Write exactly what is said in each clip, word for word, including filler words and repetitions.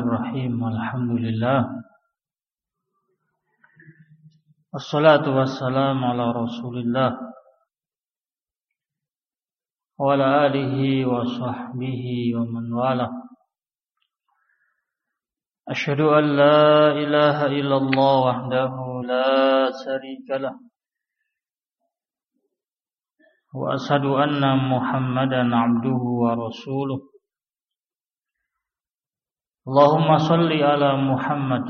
Bismillahirrahmanirrahim. Alhamdulillah. Wassalatu wassalamu ala Rasulillah wa ala alihi wa sahbihi wa man wala. Asyhadu an la ilaha illallah wahdahu la syarika lah. Wa asyhadu anna Muhammadan abduhu wa rasuluh. Allahumma salli ala Muhammad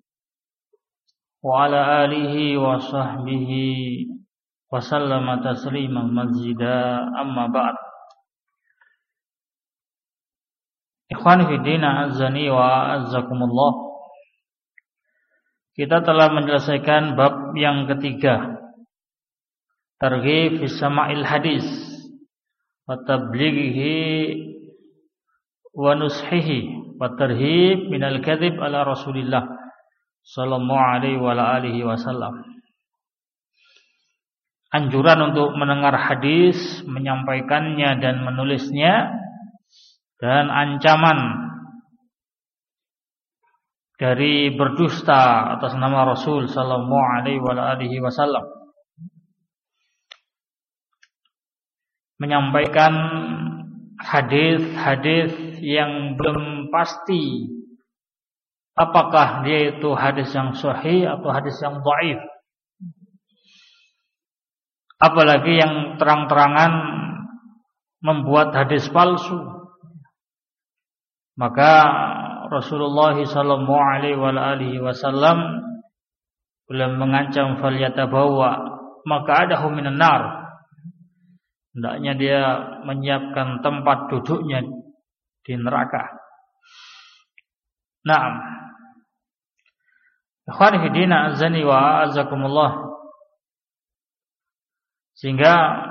wa ala alihi wa sahbihi wa sallama tasliman mazida, amma ba'd. Ikhwani fi din, azani wa azzakumullah. Kita telah menyelesaikan bab yang ketiga, targhib fi sama'il hadis wa tablighihi wa nushihi wa tarhib minal kadhib ala Rasulillah sallallahu alaihi wa alihi wasallam. Anjuran untuk mendengar hadis, menyampaikannya dan menulisnya, dan ancaman dari berdusta atas nama Rasul sallallahu alaihi wa alihi wasallam. Menyampaikan hadis-hadis yang belum pasti apakah dia itu hadis yang sahih atau hadis yang dhaif, apalagi yang terang-terangan membuat hadis palsu. Maka Rasulullah sallallahu alaihi wasallam belum mengancam falyatabawa maq'adahu minan nar. Hendaknya dia menyiapkan tempat duduknya di neraka. Naam. Ikhwani fi din, azani wa azakumullah. Sehingga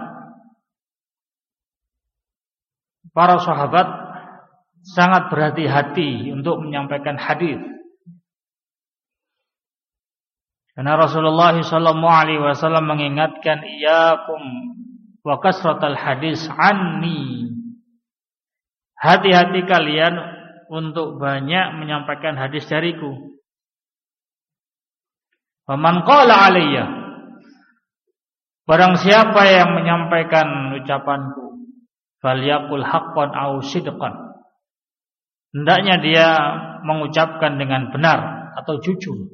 para sahabat sangat berhati-hati untuk menyampaikan hadis. Karena Rasulullah sallallahu alaihi wasallam mengingatkan, iyyakum wa kasratal hadis anni. Hati-hati kalian untuk banyak menyampaikan hadis dariku. Wa man qala alayya, barang siapa yang menyampaikan ucapanku, falyaqul haqqan aw sidqan, hendaknya dia mengucapkan dengan benar atau jujur.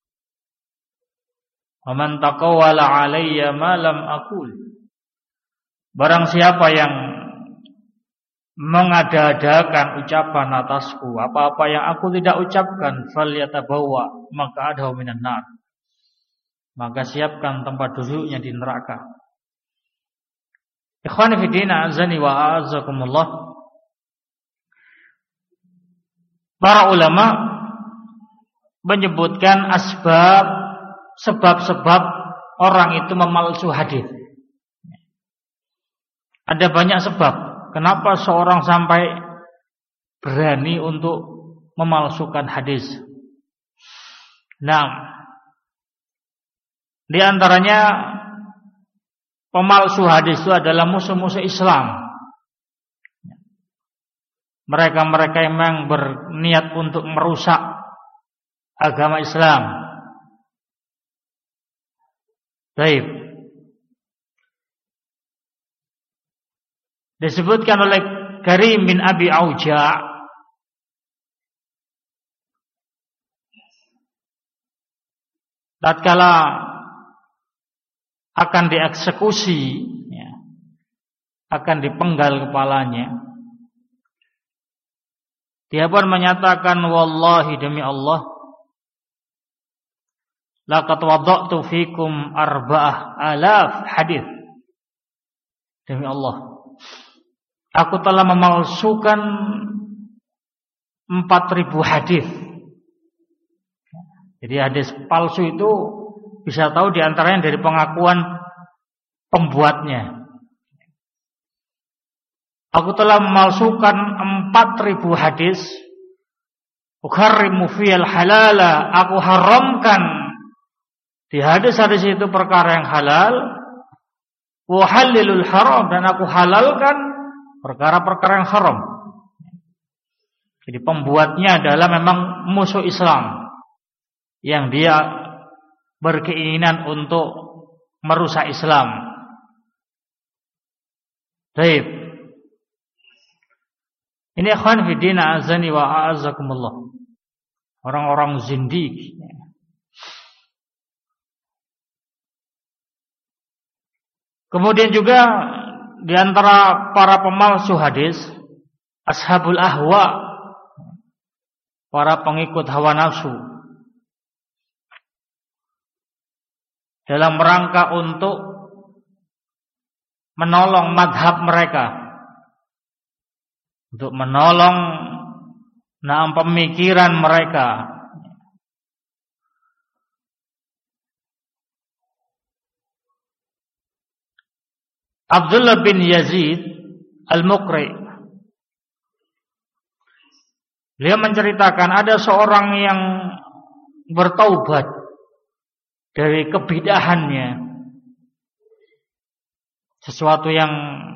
Wa man taqawwala alayya ma lam aqul, barang siapa yang mengada-adakan ucapan atasku, apa-apa yang aku tidak ucapkan, falyatabawa maq'adahu minan nar, maka siapkan tempat duduknya di neraka. Ikhwani fi din, azani wa azakumullah. Para ulama menyebutkan asbab, sebab-sebab orang itu memalsu hadis. Ada banyak sebab kenapa seorang sampai berani untuk memalsukan hadis. Nah, di antaranya pemalsu hadis itu adalah musuh-musuh Islam. Mereka-mereka yang memang berniat untuk merusak agama Islam. Baik. Disebutkan oleh Karim bin Abi Auja, tatkala akan dieksekusi, ya, akan dipenggal kepalanya, dia pun menyatakan, wallahi demi Allah, laqad wada'tu fikum arba'ah alaf hadis. Demi Allah, aku telah memalsukan empat ribu hadis. Jadi hadis palsu itu bisa tahu diantaranya dari pengakuan pembuatnya. Aku telah memalsukan empat ribu hadis. Uharrimu fiyal halala, aku haramkan di hadis-hadis itu perkara yang halal. Wa halilul haram, dan aku halalkan perkara-perkara yang haram. Jadi pembuatnya adalah memang musuh Islam yang dia berkeinginan untuk merusak Islam. Baik. Ini ikhwan fillah azani wa a'azzakumullah. Orang-orang zindiq. Kemudian juga di antara para pemalsu hadis, ashabul ahwa, para pengikut hawa nafsu, dalam rangka untuk menolong madhab mereka, untuk menolong naam pemikiran mereka, Abdullah bin Yazid Al-Muqri, beliau menceritakan ada seorang yang bertaubat dari kebidahannya, sesuatu yang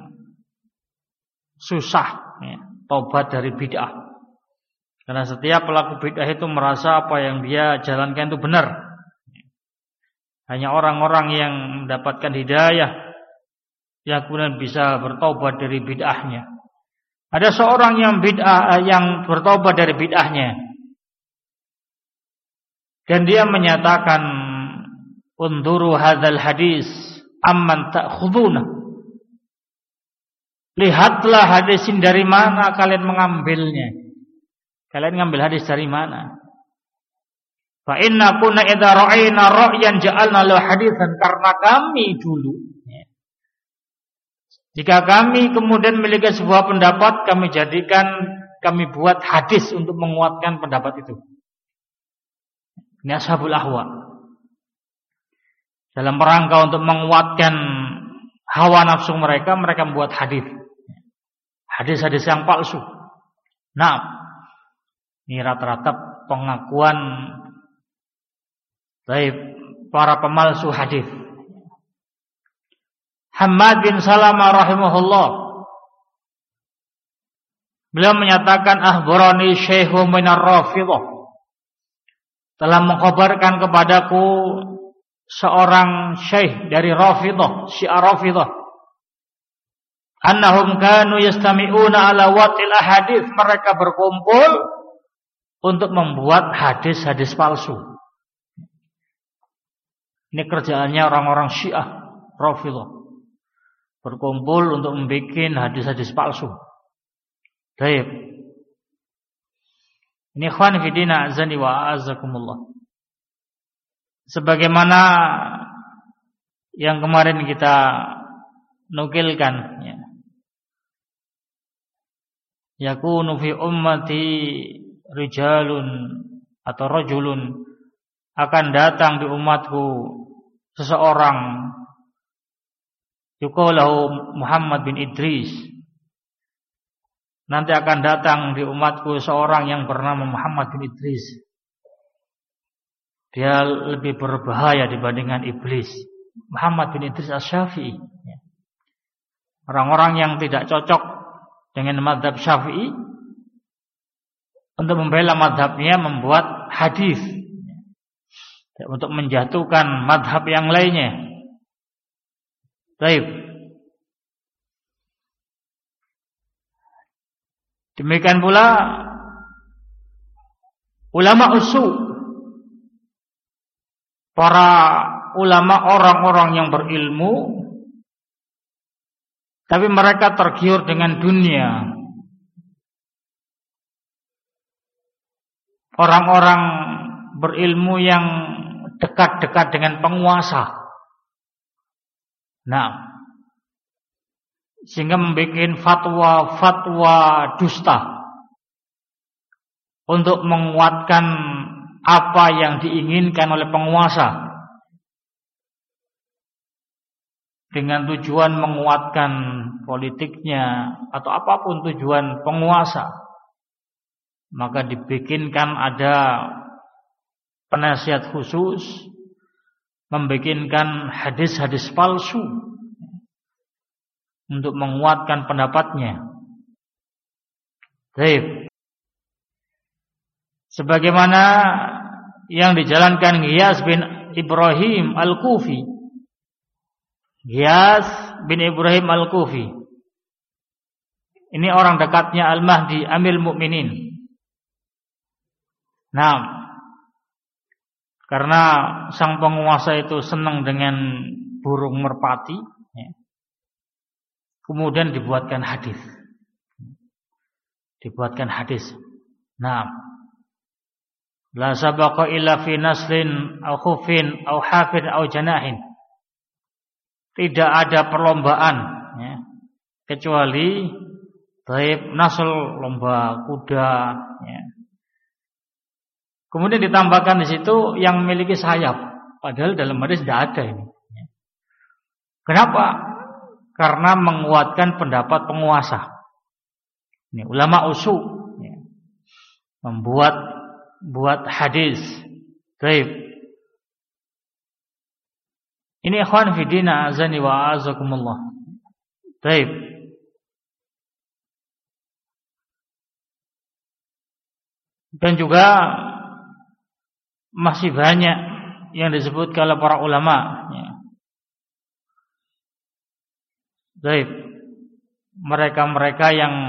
susah ya, taubat dari bid'ah. Karena setiap pelaku bid'ah itu merasa apa yang dia jalankan itu benar. Hanya orang-orang yang mendapatkan hidayah yang kemudian bisa bertaubat dari bid'ahnya. Ada seorang yang bid'ah yang bertaubat dari bid'ahnya, dan dia menyatakan, "Unduru hadzal hadis amman ta'khuduna." Lihatlah hadis ini dari mana kalian mengambilnya. Kalian ngambil hadis dari mana? Fa inna kunna idza ra'ayna ra'yan ja'alna lahu haditsan, karena kami dulu, jika kami kemudian memiliki sebuah pendapat, kami jadikan, kami buat hadis untuk menguatkan pendapat itu. Ini ashabul ahwa. Dalam rangka untuk menguatkan hawa nafsu mereka, mereka membuat hadis. Hadis-hadis yang palsu. Nah, ini rata-rata pengakuan dari para pemalsu hadis. Hammad bin Salamah rahimahullah, beliau menyatakan, akhbarani syekhu minar Rafidhah, telah mengkhabarkan kepadaku seorang syekh dari Rafidhah, Syiah Rafidhah, annahum kanu yastami'una ala watil ahadits, mereka berkumpul untuk membuat hadis-hadis palsu. Ini kerjaannya orang-orang Syiah Rafidhah, berkumpul untuk membuat hadis-hadis palsu. Baik. Ini ikhwan fillah azani wa a'azzakumullah. Sebagaimana yang kemarin kita nukilkan, ya. Yakunu fi ummati rijalun atau rajulun, akan datang di umatku seseorang, yuqalahu Muhammad bin Idris. Nanti akan datang di umatku seorang yang bernama Muhammad bin Idris. Dia lebih berbahaya dibandingkan iblis. Muhammad bin Idris Asy-Syafi'i. Orang-orang yang tidak cocok dengan mazhab Syafi'i, untuk membela mazhabnya membuat hadis untuk menjatuhkan mazhab yang lainnya. Baik. Demikian pula ulama usul, para ulama, orang-orang yang berilmu, tapi mereka tergiur dengan dunia. Orang-orang berilmu yang dekat-dekat dengan penguasa. Nah, sehingga membuat fatwa-fatwa dusta untuk menguatkan apa yang diinginkan oleh penguasa, dengan tujuan menguatkan politiknya atau apapun tujuan penguasa. Maka dibikinkan ada penasihat khusus, membikinkan hadis-hadis palsu untuk menguatkan pendapatnya. Baik. sebagaimana yang dijalankan Ghiyas bin Ibrahim Al-Kufi. Ghiyas bin Ibrahim Al-Kufi ini orang dekatnya Al-Mahdi Amirul Mukminin. Nah, karena sang penguasa itu senang dengan burung merpati, ya, kemudian dibuatkan hadis. Dibuatkan hadis. Nah, la sabaqa illa fi naslin aw khufin aw hafin aw janahin. Tidak ada perlombaan, ya, kecuali taib nasl, lomba kuda, ya. Kemudian ditambahkan di situ yang memiliki sayap, padahal dalam hadis tidak ada ini. Kenapa? Karena menguatkan pendapat penguasa. Ini ulama usul, ya, membuat buat hadis. Baik. Ini ikhwan fi din azani wa azakumullah. Baik. Dan juga masih banyak yang disebutkan oleh para ulama, ya. Baik. Mereka-mereka yang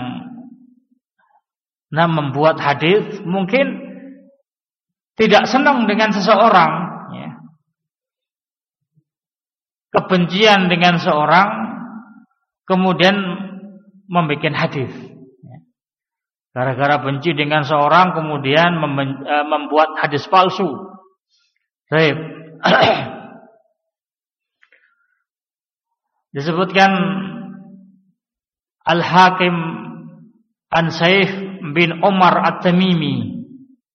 nah membuat hadis mungkin tidak senang dengan seseorang, ya. Kebencian dengan seorang, kemudian membuat hadis. Gara-gara benci dengan seorang kemudian mem- e, membuat hadis palsu. Baik. Disebutkan Al-Hakim an Saif bin Umar At-Tamimi.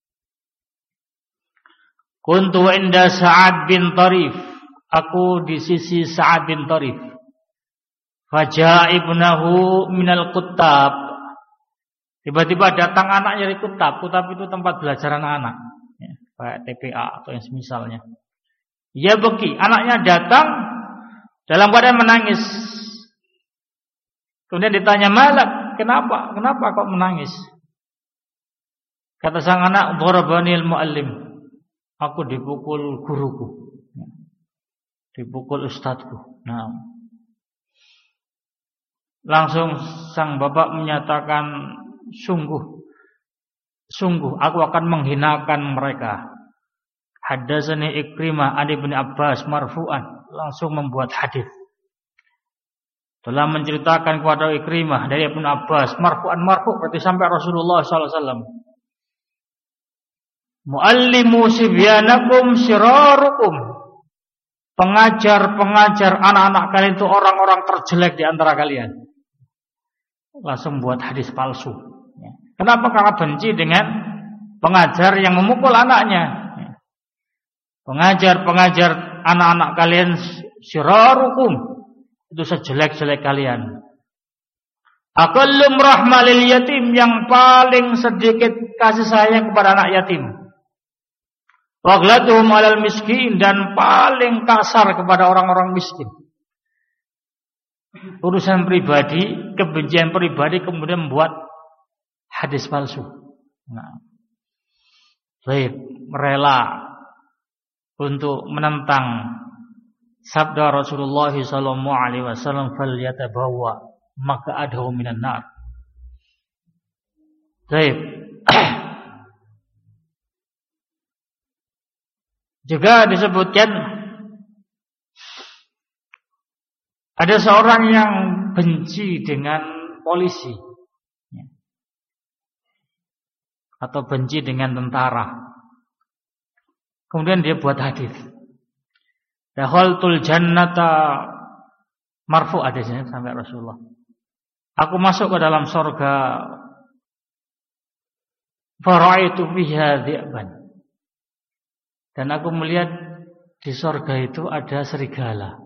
Kuntu inda Sa'ad bin Tarif. Aku di sisi Sa'ad bin Tarif. Faja'a ibnahu minal Quttab. Tiba-tiba datang anaknya dari Kutab. Kutab itu tempat belajar anak-anak, ya, kayak T P A atau yang semisalnya. Ya beki, anaknya datang dalam keadaan menangis. Kemudian ditanya, "Malak, kenapa? Kenapa kok menangis?" Kata sang anak, "Dharabanil muallim." Aku dipukul guruku. Dipukul ustadzku. Nah. Langsung sang bapak menyatakan, Sungguh, sungguh aku akan menghinakan mereka. Hadatsani Ikrimah an Ibnu Abbas marfu'an, langsung membuat hadis. Telah menceritakan kepada Ikrimah dari Ibnu Abbas marfu'an, marfu' berarti sampai Rasulullah sallallahu alaihi wasallam. Muallimu sibyanakum sirarukum. Pengajar-pengajar anak-anak kalian itu orang-orang terjelek di antara kalian. Langsung buat hadis palsu. Kenapa? Karena benci dengan pengajar yang memukul anaknya. Pengajar-pengajar anak-anak kalian sirarukum, itu sejelek-jelek kalian. Aqallum rahmalil yatim, yang paling sedikit kasih sayang kepada anak yatim. Waghlatuhum alal miskin, dan paling kasar kepada orang-orang miskin. Urusan pribadi, kebencian pribadi, kemudian membuat hadis palsu. Nah, baik, rela untuk menentang sabda Rasulullah sallallahu alaihi wasallam, "Falyatabawwa maq'adahu minan nar." Baik. Juga disebutkan ada seorang yang benci dengan polisi atau benci dengan tentara. Kemudian dia buat hadis. Dakhaltul jannata, marfu hadisnya sampai Rasulullah. Aku masuk ke dalam surga, faraitu fiha dhi'ban. Dan aku melihat di surga itu ada serigala.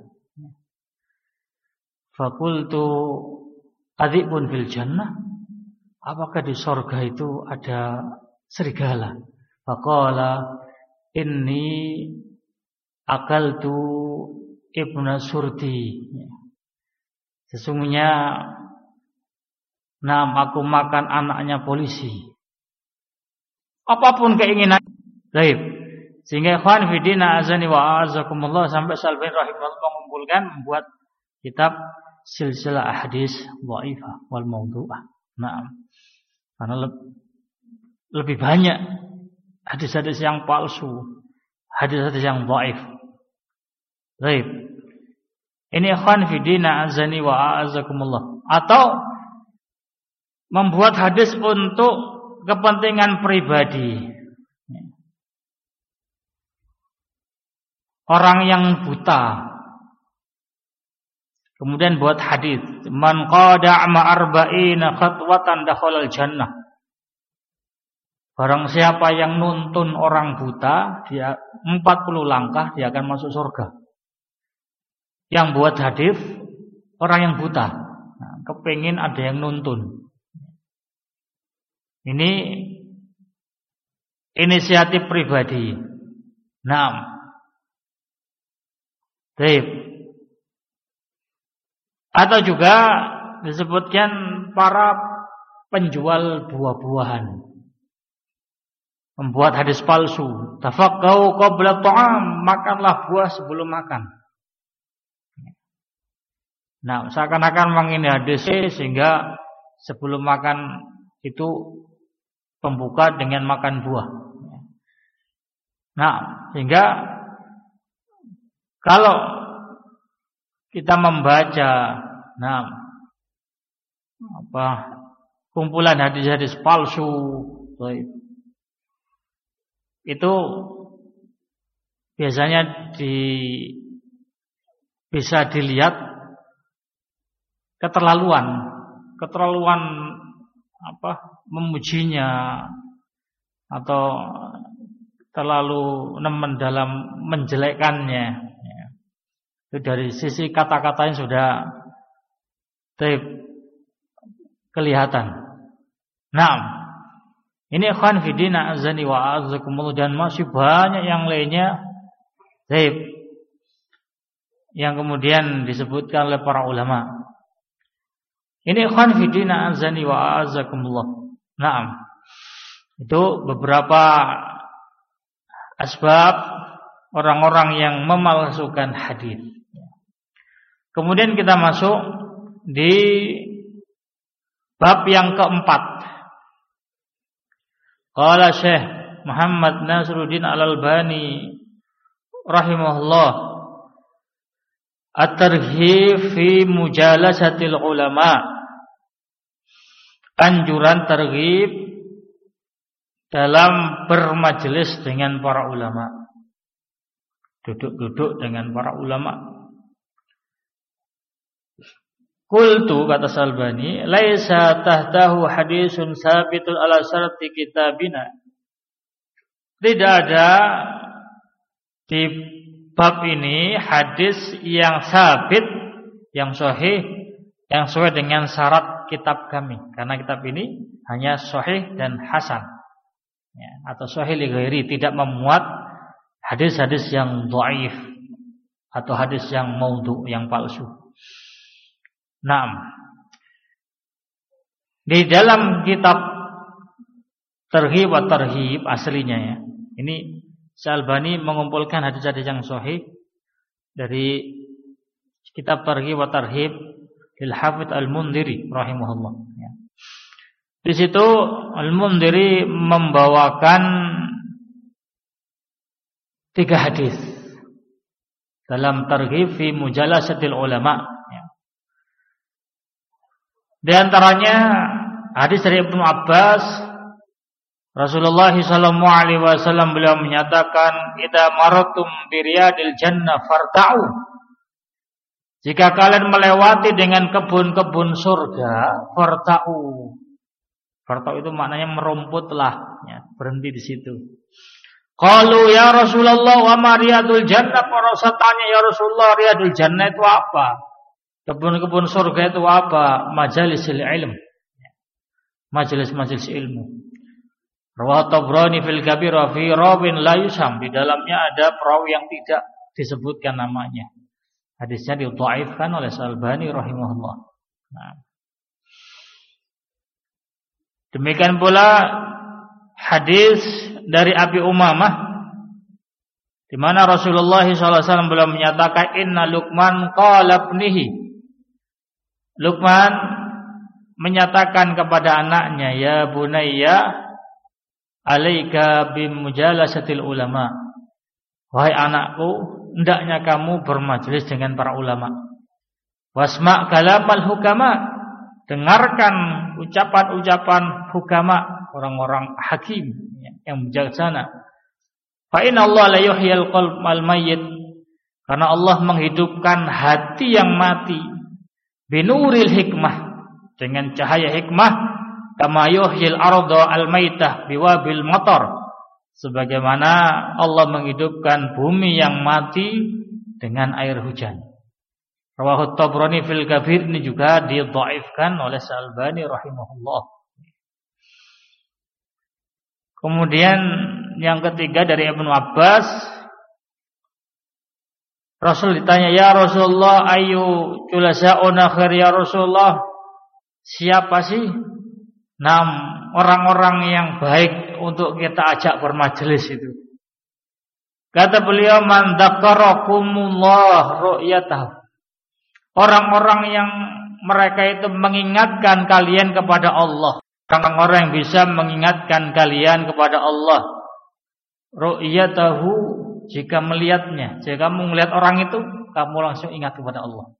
Faqultu adhibun fil jannah. Apakah di surga itu ada serigala? Faqala inni akaltu ibna surti. Sesungguhnya nam aku makan anaknya polisi. apapun keinginan. Baik. Sehingga ikhwan fillah azani wa azakumullah sampai Syalbani rahimahullah mengumpulkan membuat kitab silsilah ahadits dhaifah wal maudhu'ah. Nah, karena le- lebih banyak hadis-hadis yang palsu, hadis-hadis yang dhaif. Baik. Ini ikhwan fillah azani wa azakumullah. Atau membuat hadis untuk kepentingan pribadi. Orang yang buta kemudian buat hadis, man qada' ma'arba'ina khatwatan dakhalal jannah. Barang siapa yang nuntun orang buta, dia empat puluh langkah dia akan masuk surga. Yang buat hadis orang yang buta, nah, kepingin ada yang nuntun. Ini inisiatif pribadi. Naam. Baik. Atau juga disebutkan para penjual buah-buahan membuat hadis palsu. Tafaqqahu qabla ta'am, makanlah buah sebelum makan. Nah, seakan-akan mengini hadis sehingga sebelum makan itu pembuka dengan makan buah. Nah, sehingga kalau kita membaca, nah, apa kumpulan hadis-hadis palsu, itu biasanya di, bisa dilihat keterlaluan, keterlaluan apa memujinya atau terlalu nemen dalam menjelekkannya. Itu dari sisi kata-katanya sudah kelihatan. Nah, ini ikhwan fillah azani wa azakumullah, dan masih banyak yang lainnya yang kemudian disebutkan oleh para ulama. Ini ikhwan fillah azani wa azakumullah. Nah, itu beberapa asbab orang-orang yang memalsukan hadis. Kemudian kita masuk di bab yang keempat. Qala Syekh Muhammad Nasruddin Al-Albani rahimahullah, at-targhib fi mujalasatil ulama. Anjuran targhib dalam bermajelis dengan para ulama. Duduk-duduk dengan para ulama. Qultu, kata Syalbani, laisa tahtahu hadisun sabitun ala syarti kitabina. Tidak ada di bab ini hadis yang sabit, yang sahih, yang sesuai dengan syarat kitab kami. Karena kitab ini hanya sahih dan hasan, ya, atau sahih li ghairi, tidak memuat hadis-hadis yang dhaif atau hadis yang maudhu, yang palsu. Naam. Di dalam kitab Targhib wa Tarhib aslinya, ya, ini Syalbani mengumpulkan hadis-hadis yang sahih dari kitab Targhib wa Tarhib lil Hafidz Al-Mundhiri rahimahullah, ya. Di situ Al-Mundhiri membawakan tiga hadis dalam Targhib fi mujalasatil ulama, ya. Di antaranya hadis dari Ibnu Abbas, Rasulullah sallallahu alaihi wasallam beliau menyatakan, "Idza marartum bi riyadil jannah farta'u." Jika kalian melewati dengan kebun-kebun surga, farta'u. Farta'u itu maknanya merumputlah, ya, berhenti di situ. Qalu ya Rasulullah wa ma riyadul jannah? Para sahabat tanya, ya Rasulullah, riyadul jannah itu apa? Kebun-kebun surga itu apa? Majalisil ilm, majelis-majelis ilmu. Rawah Tabrani fil Kabir wa fi rawin la yusam. Di dalamnya ada perawi yang tidak disebutkan namanya. Hadisnya didhaifkan oleh Syalbani rahimahullah. Nah. Demikian pula hadis dari Abi Umamah di mana Rasulullah shallallahu alaihi wasallam beliau menyatakan inna Luqman qala ibnihi. Luqman menyatakan kepada anaknya, ya bunayya alaika bimujalasatil ulama. Wahai anakku, hendaknya kamu bermajelis dengan para ulama. Wasma' kalamal hukama, dengarkan ucapan-ucapan hukama, orang-orang hakim yang bijaksana. Fa inna Allah la yuhyil qalbal mayyit, karena Allah menghidupkan hati yang mati binuril hikmah, dengan cahaya hikmah, kama yuhyil arda al maitah biwabil matar, sebagaimana Allah menghidupkan bumi yang mati dengan air hujan. Rawahu Tabrani fil Kabir, ini juga didhaifkan oleh Al-Albani rahimahullah. Kemudian yang ketiga dari Ibnu Abbas, Rasul ditanya, ya Rasulullah, ayu julasa'una khair ya Rasulullah, siapa sih enam orang-orang yang baik untuk kita ajak bermajelis itu? Kata beliau, man dzakarakumullah ru'yatahu, orang-orang yang mereka itu mengingatkan kalian kepada Allah, orang-orang yang bisa mengingatkan kalian kepada Allah. Ru'yatahu, jika melihatnya, jika kamu melihat orang itu, kamu langsung ingat kepada Allah.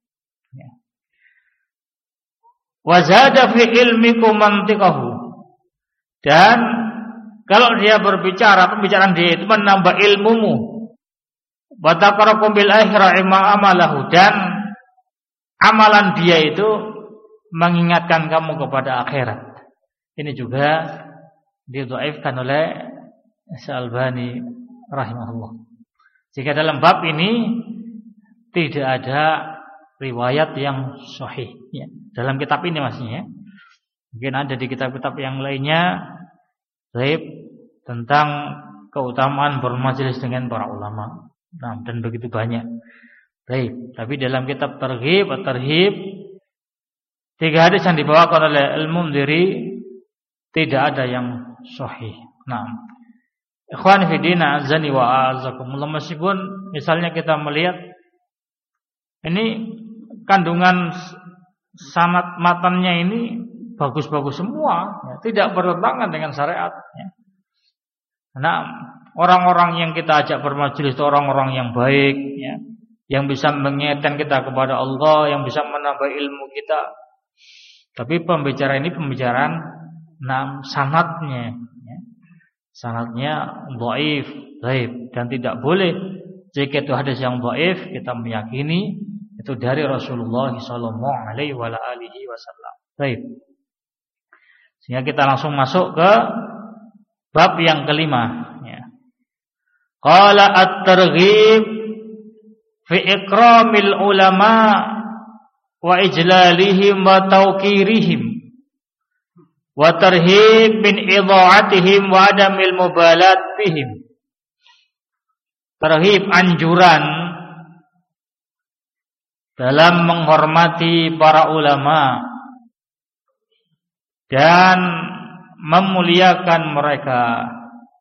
Wa zada fi ilmikum mantiqahu, dan kalau dia berbicara, pembicaraan dia itu menambah ilmumu. Wa taqarakum bil akhirah ma amalahu, dan amalan dia itu mengingatkan kamu kepada akhirat. Ini juga didhaifkan oleh Al-Albani rahimahullah. Jika dalam bab ini tidak ada riwayat yang sahih ya, dalam kitab ini maksudnya. Mungkin ada di kitab-kitab yang lainnya baik tentang keutamaan bermajelis dengan para ulama. Nah, dan begitu banyak. Baik, tapi dalam kitab Targhib at-Tarhib, tiga hadis yang dibawakan oleh Al-Mundhiri tidak ada yang sahih. Nah, ikhwan fi din azani wa azakumullah, meskipun misalnya kita melihat ini kandungan sanad matannya ini bagus-bagus semua, ya, tidak bertentangan dengan syariat. Ya. Nah, orang-orang yang kita ajak bermajelis itu orang-orang yang baik, ya, yang bisa mengingatkan kita kepada Allah, yang bisa menambah ilmu kita. Tapi pembicaraan ini pembicaraan nah, sanadnya, ya. Sanadnya dhaif, dhaif, dan tidak boleh jika itu hadis yang dhaif kita meyakini itu dari Rasulullah sallallahu alaihi wasallam. Baik. Sehingga kita langsung masuk ke bab yang kelima, ya. Qala at-targhib fi ikramil ulama wa ijlalihim wa tawqirihim wa tarhib min idha'atihim wa adamil mubalat bihim. Tarhib, anjuran dalam menghormati para ulama dan memuliakan mereka,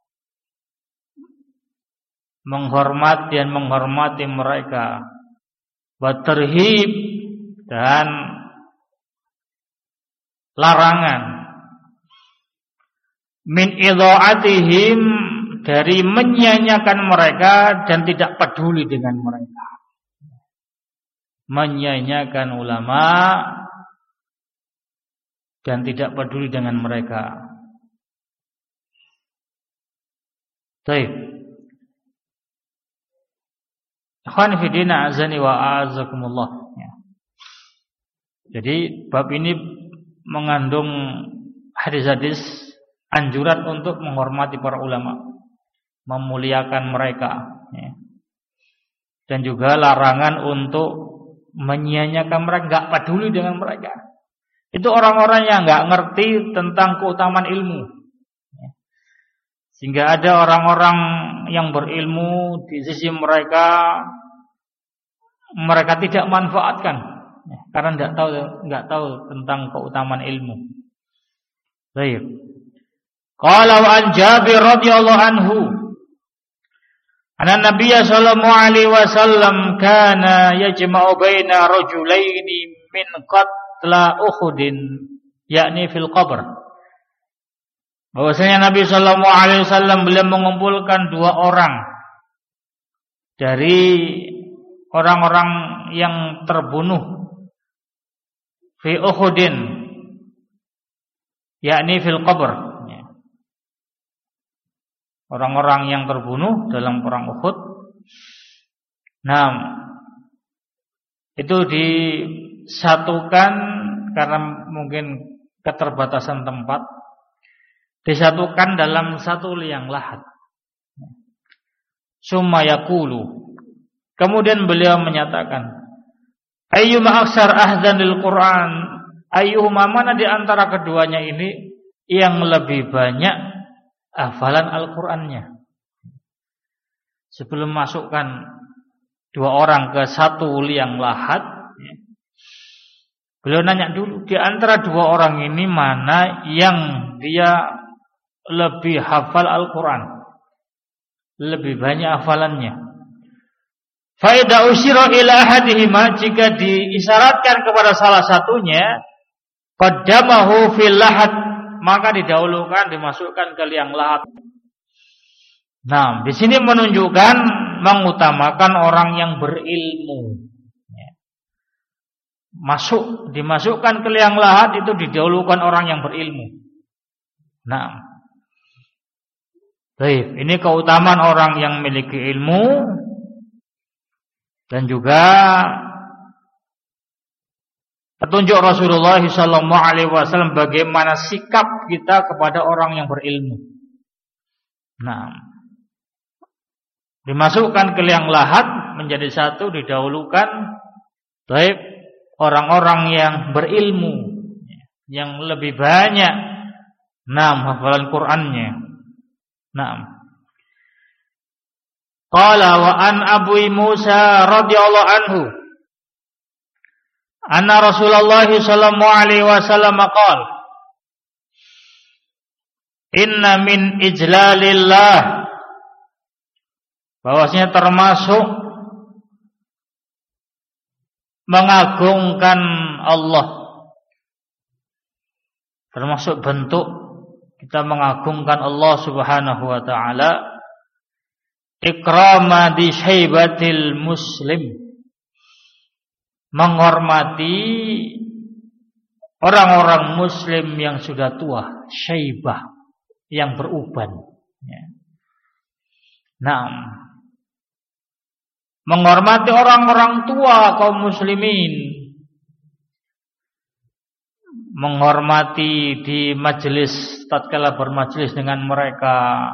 menghormati dan menghormati mereka, wa tarhib, dan larangan min idha'atihim, dari menyanyiakan mereka dan tidak peduli dengan mereka. Menyanyiakan ulama dan tidak peduli dengan mereka. Baik. Ikhwan fi din azani wa azakumullah. Ya. Jadi bab ini mengandung hadis-hadis anjuran untuk menghormati para ulama, memuliakan mereka, ya. Dan juga larangan untuk menyia-nyiakan mereka, enggak peduli dengan mereka. Itu orang-orang yang enggak ngerti tentang keutamaan ilmu, ya. Sehingga ada orang-orang yang berilmu di sisi mereka, mereka tidak manfaatkan, ya, karena enggak tahu enggak tahu tentang keutamaan ilmu. Baik. Qala wa an Jabir radhiyallahu anhu anna Nabiyya sallallahu alaihi wasallam kana yajma'u baina rajulaini min qatla Uhudin yakni fil qabr. Bahwasanya Nabi sallallahu alaihi wasallam beliau mengumpulkan dua orang dari orang-orang yang terbunuh fi Uhudin yakni fil qabr. Orang-orang yang terbunuh dalam perang Uhud. Nah, itu disatukan karena mungkin keterbatasan tempat, disatukan dalam satu liang lahat. Summa yaqulu, kemudian beliau menyatakan, ayyuma aksar ahdzan lil Qur'an, ayyuhuma mana di antara keduanya ini yang lebih banyak hafalan Al-Qur'annya. Sebelum masukkan dua orang ke satu liang lahat, beliau nanya dulu, di antara dua orang ini mana yang dia lebih hafal Al-Qur'an, lebih banyak hafalannya. Fa idza usyira ila ahadihima, jika diisyaratkan kepada salah satunya, qaddamahu fil lahat, maka didahulukan, dimasukkan ke liang lahat. Nah, di sini menunjukkan mengutamakan orang yang berilmu. Masuk, dimasukkan ke liang lahat itu didahulukan orang yang berilmu. Nah, baik, ini keutamaan orang yang memiliki ilmu dan juga petunjuk Rasulullah shallallahu alaihi wasallam bagaimana sikap kita kepada orang yang berilmu. Nah, dimasukkan ke liang lahat menjadi satu, didahulukan baik orang-orang yang berilmu, yang lebih banyak nah hafalan Qur'annya. Nah, qala wa an Abu Musa radhiyallahu anhu anna Rasulullah sallallahu alaihi wasallam qala inna min ijlalillah, bahwasanya termasuk mengagungkan Allah, termasuk bentuk kita mengagungkan Allah Subhanahu wa taala, ikrama di syaibatil muslim, menghormati orang-orang muslim yang sudah tua, syaibah, yang beruban. Nah, menghormati orang-orang tua kaum muslimin, menghormati di majelis tatkala bermajelis dengan mereka,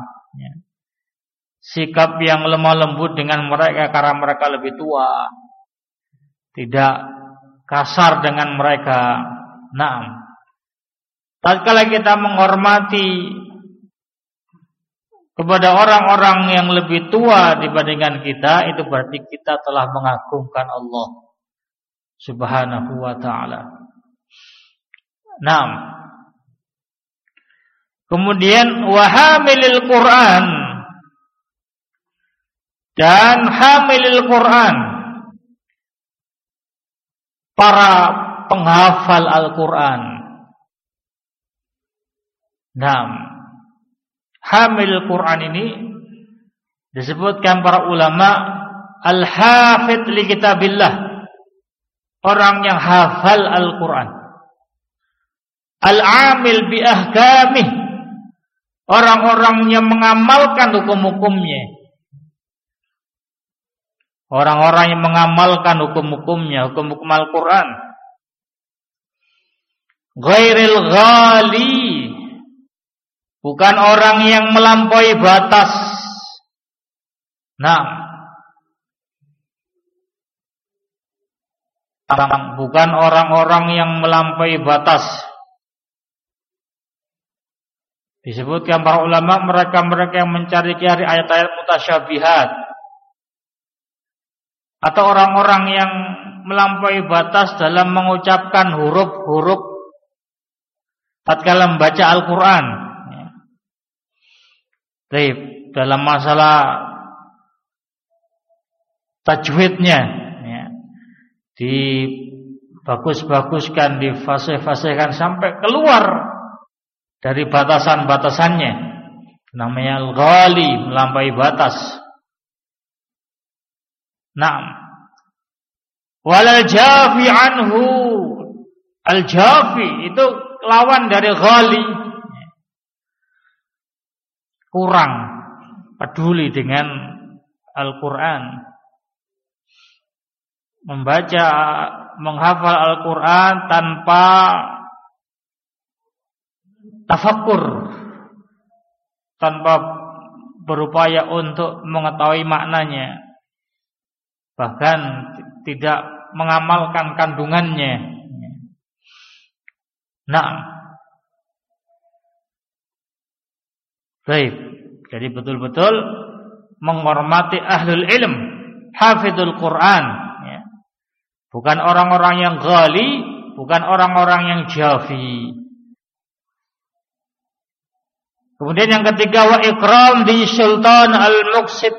sikap yang lemah lembut dengan mereka karena mereka lebih tua, tidak kasar dengan mereka. Nah, tatkala kita menghormati kepada orang-orang yang lebih tua dibandingkan kita, itu berarti kita telah mengagungkan Allah Subhanahu wa taala. Nah, kemudian wahamilil Quran, dan hamilil Quran, para penghafal Al-Quran. Nah, hamil Quran ini disebutkan para ulama al-hafidh li kitabillah, orang yang hafal Al-Quran. Al-amil bi ahkamih, orang-orang yang mengamalkan hukum-hukumnya. Orang-orang yang mengamalkan hukum-hukumnya, hukum-hukum Al-Quran. Ghairil ghali, bukan orang yang melampaui batas. Nah, bukan orang-orang yang melampaui batas. Disebutkan para ulama, mereka-mereka yang mencari-cari ayat-ayat mutasyabihat, atau orang-orang yang melampaui batas dalam mengucapkan huruf-huruf tatkala membaca Al-Quran. Baik, dalam masalah tajwidnya ya, dibagus-baguskan, difasih-fasihkan sampai keluar dari batasan-batasannya. Namanya al-ghali, melampaui batas. Naam. Walal jafi anhu. Al-jafi itu lawan dari ghali. Kurang peduli dengan Al-Quran. Membaca, menghafal Al-Quran tanpa tafakkur, tanpa berupaya untuk mengetahui maknanya, bahkan tidak mengamalkan kandungannya. Nah, baik. Jadi betul-betul menghormati ahlul ilm, hafidhul Quran, ya. Bukan orang-orang yang ghali, bukan orang-orang yang jafi. Kemudian yang ketiga, wa ikram di sultan al-muqsid,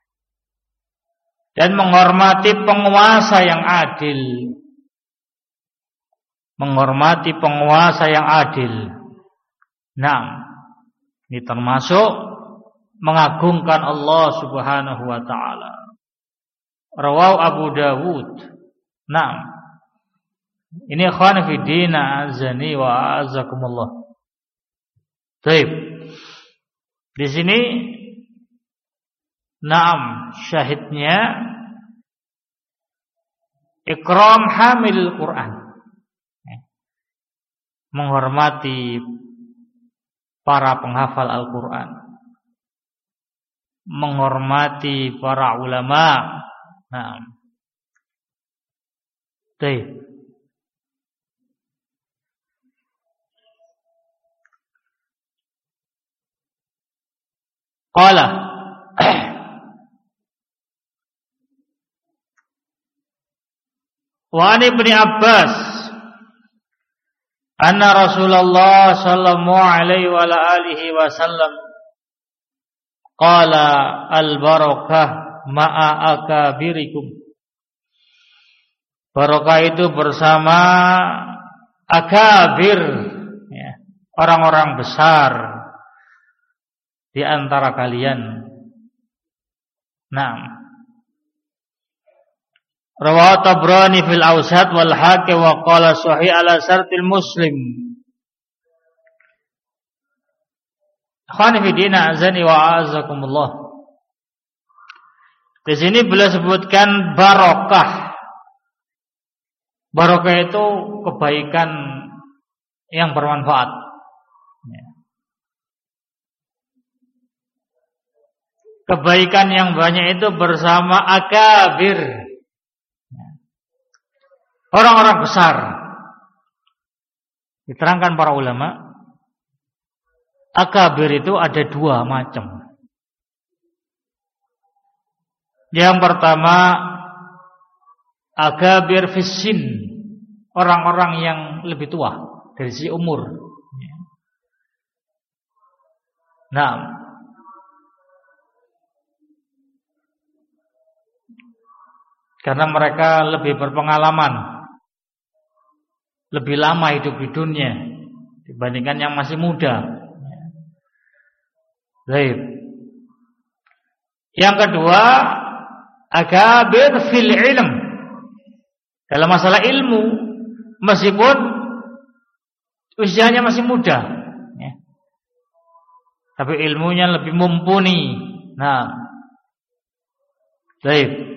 dan menghormati penguasa yang adil. Menghormati penguasa yang adil. Nah, ini termasuk mengagungkan Allah Subhanahu wa taala. Rawahu Abu Dawud. Nah, ini ikhwan fi din azani wa azakumullah. Baik. Di sini naam syahidnya ikram hamil Quran. Menghormati para penghafal Al-Quran, menghormati para ulama. Nah, baik. Qala wa an Ibnu Abbas anna Rasulullah sallallahu alaihi wa alihi wasallam qala al-barakah ma'a akabirikum. Barakah itu bersama akabir, ya, orang-orang besar di antara kalian. Naam. Rawahu Tabrani fil Awsat wal Hakim wa qala sahih ala syartil Muslim. Akhwani fi din azani wa azakumullah. Di sini beliau sebutkan barokah. Barokah itu kebaikan yang bermanfaat. Kebaikan yang banyak itu bersama akabir, orang-orang besar. Diterangkan para ulama, akabir itu ada dua macam. Yang pertama, akabir fisin, orang-orang yang lebih tua dari sisi umur. Nah, karena mereka lebih berpengalaman, lebih lama hidup di dunia dibandingkan yang masih muda. Baik. Yang kedua, akabir fil ilm, dalam masalah ilmu, meskipun usianya masih muda, ya, tapi ilmunya lebih mumpuni. Nah, baik.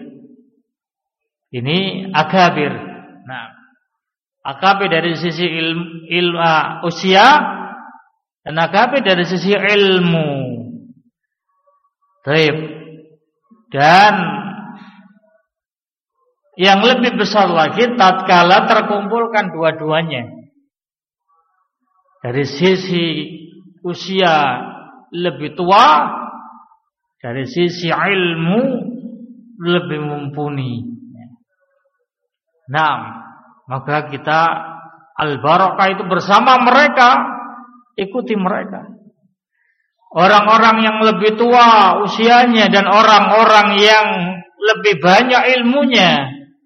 Ini akabir. Nah, akabir dari sisi ilmu, ilmu uh, usia, dan akabir dari sisi ilmu. Baik. Dan yang lebih besar lagi tatkala terkumpulkan dua-duanya. Dari sisi usia lebih tua, dari sisi ilmu lebih mumpuni. Nah, maka kita al-barakah itu bersama mereka, ikuti mereka. orang-orang yang lebih tua usianya dan orang-orang yang lebih banyak ilmunya,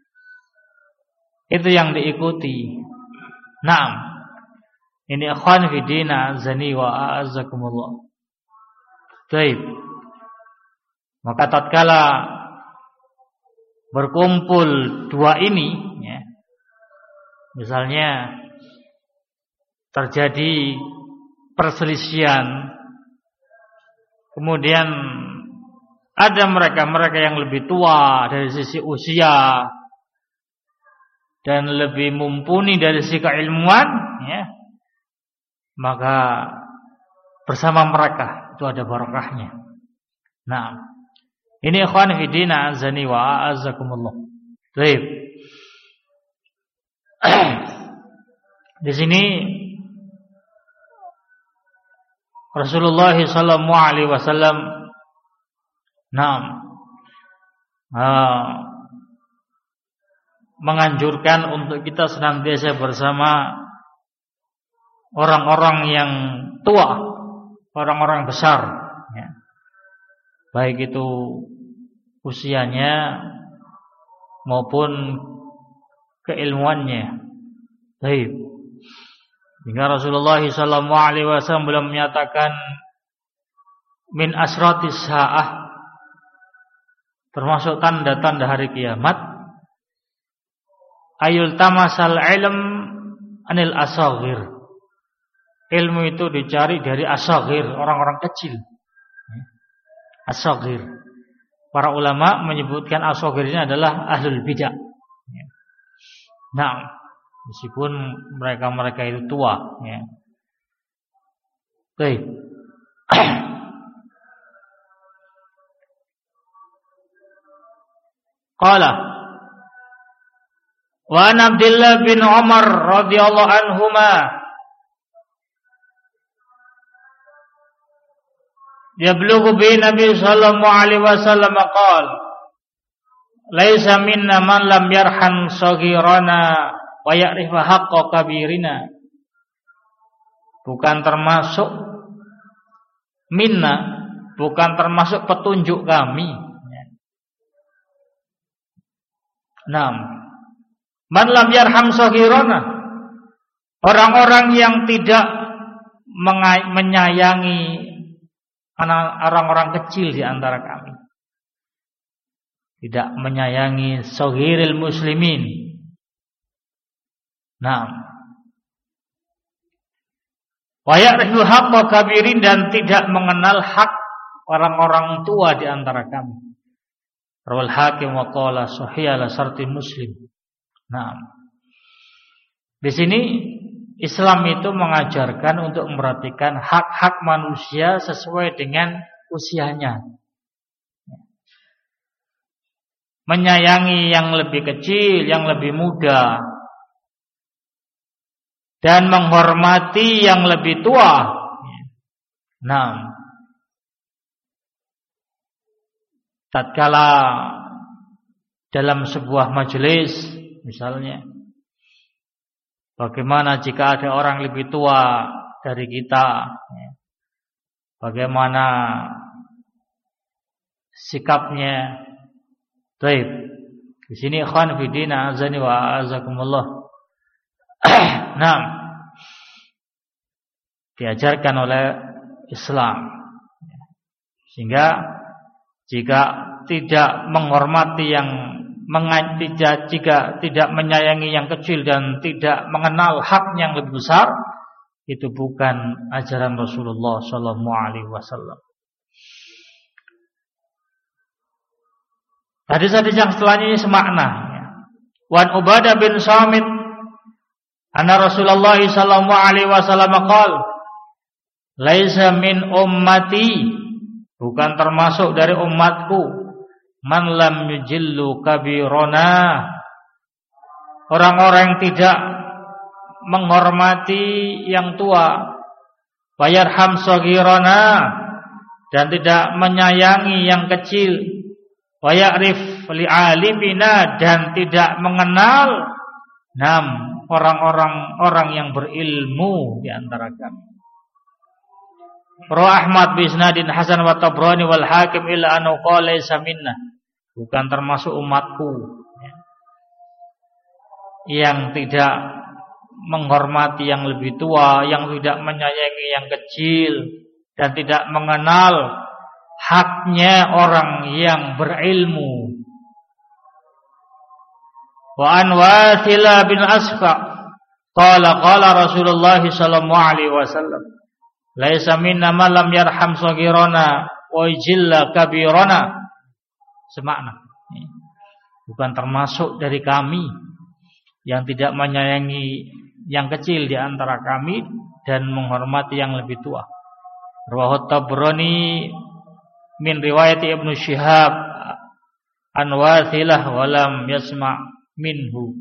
itu yang diikuti. Naam. Ini ikhwan fi din azani wa a'azzakumullah. Baik. Maka tatkala berkumpul dua ini, ya, misalnya terjadi perselisihan, kemudian ada mereka-mereka yang lebih tua dari sisi usia dan lebih mumpuni dari sisi keilmuan, ya, maka bersama mereka itu ada barokahnya. Nah, ini ikhwan fi din azani wa a'azzakumullah. Baik. Di sini Rasulullah sallallahu alaihi wasallam naam uh, menganjurkan untuk kita senantiasa bersama orang-orang yang tua, orang-orang besar, ya. Baik itu usianya maupun keilmuannya. Baik. Hingga Rasulullah sallallahu alaihi wasallam belum menyatakan min asratis saah, termasuk tanda-tanda hari kiamat, ayul tamasal ilm anil asaghir. Ilmu itu dicari dari asaghir, orang-orang kecil. Asaghir. Para ulama menyebutkan asaghir ini adalah ahlul bidah. Nah, meskipun mereka-mereka itu tua, ya. Baik. Qala wa an Abdullah bin Umar radhiyallahu anhuma yablughu bi Nabi sallallahu alaihi wasallam qala laisa minna man lam yarham saghirana wa ya'rifa haqqa kabirina. Bukan termasuk minna, bukan termasuk petunjuk kami. Naam. Man lam yarham saghirana, orang-orang yang tidak menyayangi orang-orang kecil di antara kami, tidak menyayangi saghiril muslimin. Naam. Wa ya'rifu haqqa kabirin, dan tidak mengenal hak orang-orang tua di antara kami. Rawal Hakim wa qala sahih ala syarti Muslim. Naam. Di sini Islam itu mengajarkan untuk memperhatikan hak-hak manusia sesuai dengan usianya. Menyayangi yang lebih kecil, yang lebih muda, dan menghormati yang lebih tua. Nah, tatkala dalam sebuah majelis, misalnya, bagaimana jika ada orang lebih tua dari kita? Bagaimana sikapnya? Baik. Di sini ikhwan fi din azani wa azakumullah. Nah, diajarkan oleh Islam, sehingga jika tidak menghormati yang tidak, jika tidak menyayangi yang kecil dan tidak mengenal hak yang lebih besar, itu bukan ajaran Rasulullah sallallahu alaihi wasallam. Hadis-hadis yang setelahnya ini semakna. Wan Ubadah bin Samit anna Rasulullah sallallahu alaihi wasallam qala laisa min ummati, bukan termasuk dari umatku, man lam yujillu kabirona, orang-orang yang tidak menghormati yang tua, wa yarham saghirana, dan tidak menyayangi yang kecil, wa ya'rif li'alimina, dan tidak mengenal nam orang-orang orang yang berilmu di antara kami. Rawi Ahmad bi isnadin hasan wa Tabrani wal Hakim illa annahu qala laysa minna, bukan termasuk umatku, yang tidak menghormati yang lebih tua, yang tidak menyayangi yang kecil, dan tidak mengenal haknya orang yang berilmu. Wa an Wathila bin Asfa qala qala Rasulullah sallallahu alaihi wasallam, laisa minna man lam yarham saghirana wa yajilla kabirana. Semakna, bukan termasuk dari kami yang tidak menyayangi yang kecil di antara kami dan menghormati yang lebih tua. Rawahu Tabrani min riwayat Ibnu Syihab an Wathilah wa lam yasma' minhu.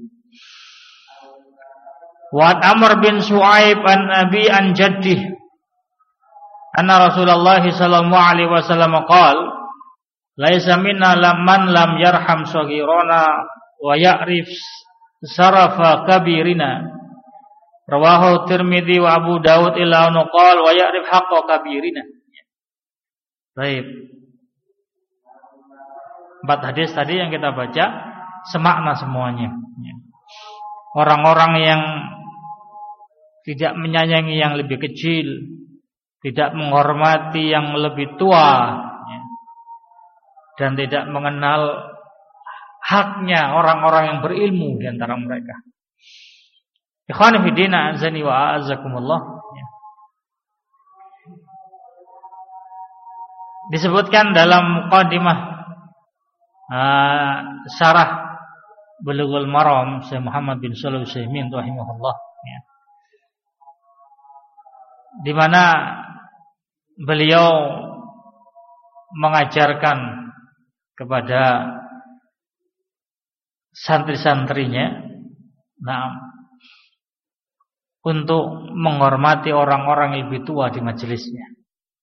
Wa Amr bin Su'aib an Abi an Jaddih anna Rasulullah sallallahu alaihi wasallam qala laisa minna man lam yarham saghirana wa ya'rif sarafa kabirina. Rawahu Tirmidzi wa Abu Dawud illa anhu qala wa ya'rif haqqa kabirina. Baik. Empat hadis tadi yang kita baca semakna semuanya. Orang-orang yang tidak menyayangi yang lebih kecil, tidak menghormati yang lebih tua, dan tidak mengenal haknya orang-orang yang berilmu di antara mereka. Ikhwan fillah azani wa a'azzakumullah. Disebutkan dalam muqaddimah uh, syarah Bulughul Maram Syekh Muhammad bin Shalih Al-Utsaimin rahimahullah, ya, di mana beliau mengajarkan kepada santri-santrinya, nah, untuk menghormati orang-orang yang lebih tua di majelisnya,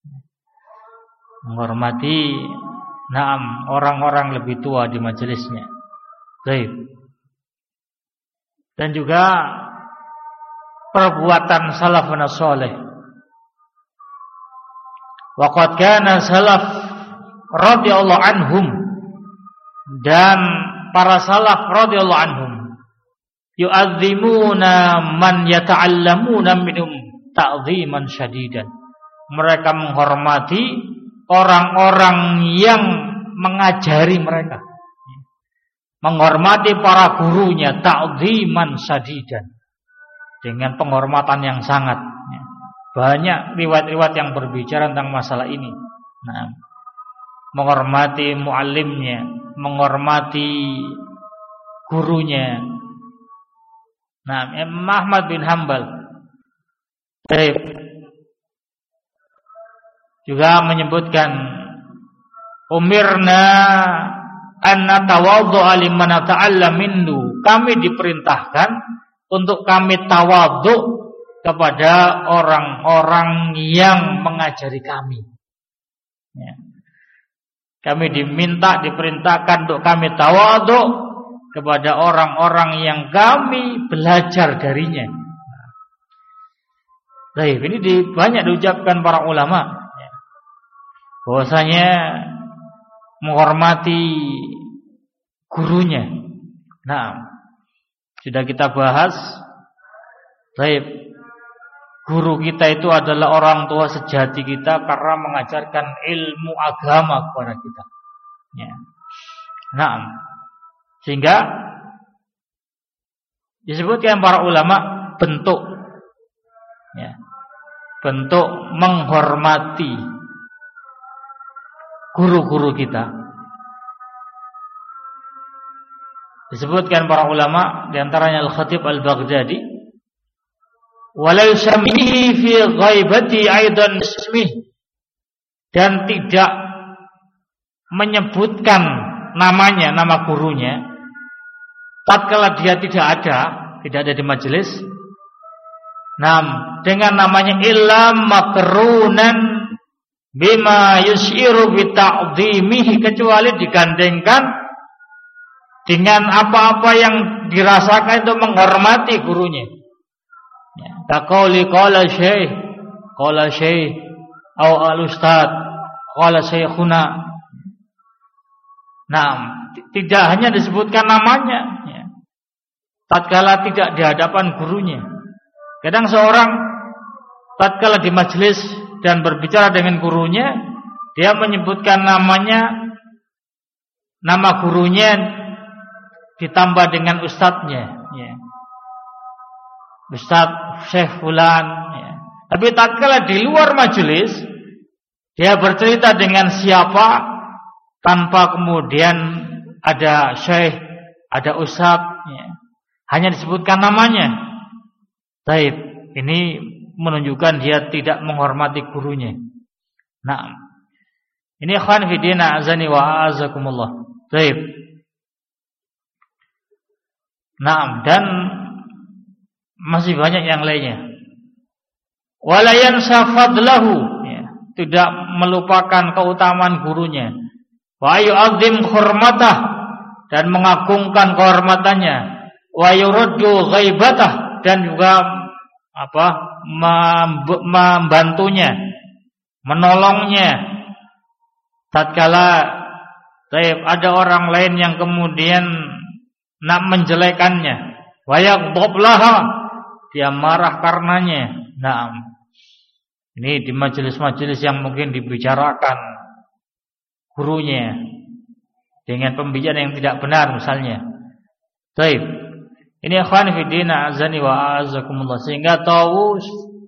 menghormati, naam, orang-orang lebih tua di majelisnya. Baik. Dan juga perbuatan salafun saleh. Wa qad kana salaf radhiyallahu anhum, dan para salaf radhiyallahu anhum yu'azzimuna man yata'allamuna minhum ta'ziman syadidan. Mereka menghormati orang-orang yang mengajari mereka, menghormati para gurunya ta'ziman syadidan, dengan penghormatan yang sangat. Banyak riwayat-riwayat yang berbicara tentang masalah ini. Nah, menghormati muallimnya, menghormati gurunya. Nah, Imam Ahmad bin Hanbal juga menyebutkan, umirna an natawaddu'a liman nata'allam minhu. Kami diperintahkan untuk kami tawadhu kepada orang-orang yang mengajari kami. Ya. Kami diminta, diperintahkan untuk kami tawadhu kepada orang-orang yang kami belajar darinya. Baik, ini di, banyak diucapkan para ulama, ya, bahwasanya menghormati gurunya. Nah, sudah kita bahas. Baik, guru kita itu adalah orang tua sejati kita karena mengajarkan ilmu agama kepada kita. Ya. Nah, sehingga disebutkan para ulama bentuk, ya, bentuk menghormati guru-guru kita. Disebutkan para ulama, di antaranya Al-Khatib Al-Baghdadi, wala yusammihi fi ghaibati aidan ismihi, dan tidak menyebutkan namanya, nama gurunya tatkala dia tidak ada, tidak ada di majelis. Nam, dengan namanya illa makrunan bima yus'iru bi ta'dhimihi, kecuali digandengkan dengan apa-apa yang dirasakan itu menghormati gurunya. Ya, taqauli qala syekh, qala syekh, au al-ustad, qala syekhuna. Nah, tidak hanya disebutkan namanya, ya. Tatkala tidak di hadapan gurunya. Kadang seorang tatkala di majelis dan berbicara dengan gurunya, dia menyebutkan namanya, nama gurunya ditambah dengan ustadznya, ya. Ustadz Syekh Fulan, ya. Tapi tatkala di luar majelis, dia bercerita dengan siapa tanpa kemudian ada syekh, ada ustadz, ya. Hanya disebutkan namanya. Baik, ini menunjukkan dia tidak menghormati gurunya. Nah, ini ikhwan fillah azani wa azakumullah. Baik. Nah, dan masih banyak yang lainnya. Wala yansa fadlahu, ya, tidak melupakan keutamaan gurunya. Wa yu'azzim hurmatah, dan mengagungkan kehormatannya. Wa yuraddu ghaibatah, dan juga apa? membantunya, menolongnya tatkala taib ada orang lain yang kemudian nak menjelekannya. Wa yaghdablaha, dia marah karenanya. Nah, ini di majelis-majelis yang mungkin dibicarakan gurunya dengan pembicaraan yang tidak benar misalnya. Baik. Ini ikhwan fillah azani wa azakumullah, sehingga Tawus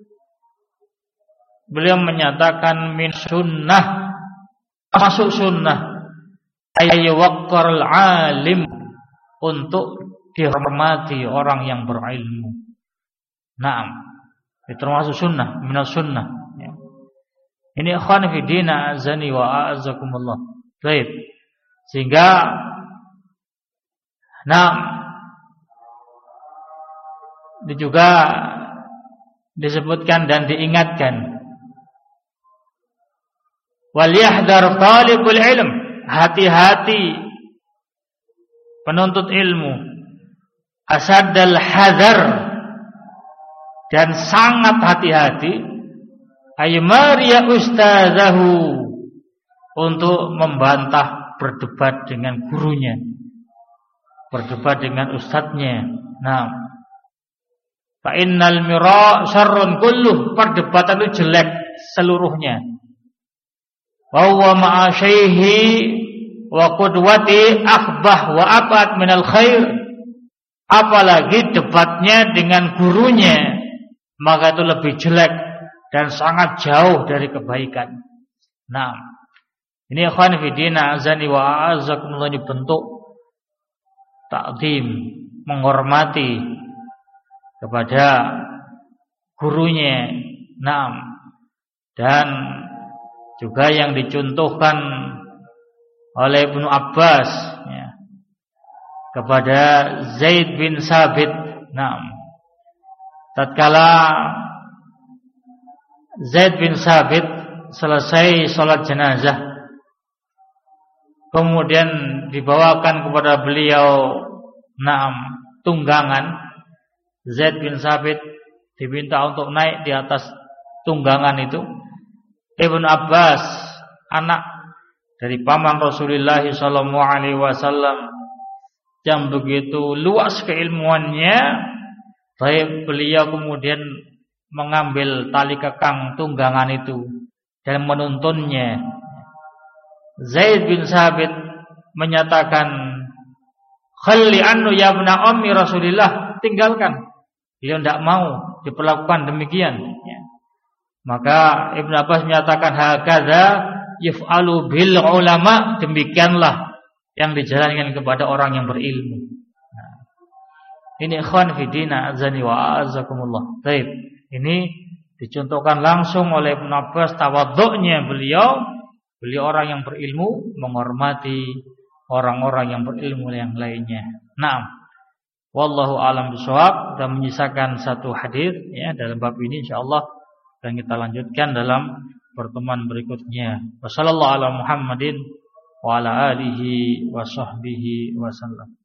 beliau menyatakan min sunnah, masuk sunnah ay waqarul alim, untuk dihormati orang yang berilmu. Naam, itu termasuk sunnah, minas sunnah, ya. Ini ikhwan fillah azani wa azakumullah. Baik. Sehingga nah ini juga disebutkan dan diingatkan, wal yahdhar talibul ilm, hati-hati penuntut ilmu, asaddal hadar, dan sangat hati-hati, aymariya ustazahu, untuk membantah, berdebat dengan gurunya, berdebat dengan ustadznya. Nah, fa innal mira syarrun kulluh, perdebatan itu jelek seluruhnya. Wa huwa ma'a syaihi wa qudwati akhbah wa abad minal khair. Apalagi debatnya dengan gurunya, maka itu lebih jelek dan sangat jauh dari kebaikan. Nah, ini ikhwan fillah azani wa azakumullah, ini bentuk ta'zim, menghormati kepada gurunya. Naam. Dan juga yang dicontohkan oleh Ibnu Abbas, ya, kepada Zaid bin Sabit. Naam. Tatkala Zaid bin Sabit selesai sholat jenazah, kemudian dibawakan kepada beliau naam tunggangan. Zaid bin Sabit diminta untuk naik di atas tunggangan itu. Ibnu Abbas, anak dari paman Rasulullah sallallahu alaihi wasallam yang begitu luas keilmuannya, baik beliau kemudian mengambil tali kekang tunggangan itu dan menuntunnya. Zaid bin Sabit menyatakan, "Khalli annu ya ibna ummi Rasulillah," tinggalkan. Beliau tidak mau diperlakukan demikian, ya. Maka Ibnu Abbas menyatakan, "Hakadza yaf'alu bil ulama," demikianlah yang dijalankan kepada orang yang berilmu. Nah, ini ikhwan fillah azani wa azakumullah. Baik, ini dicontohkan langsung oleh Ibnu Abbas tawadhu'nya beliau. Beliau orang yang berilmu, menghormati orang-orang yang berilmu yang lainnya. Naam. Wallahu a'lam bishawab. Dan menyisakan satu hadis, ya, dalam bab ini insyaallah, dan kita lanjutkan dalam pertemuan berikutnya. Wassallallahu ala Muhammadin wa ala alihi wa sahbihi wasallam.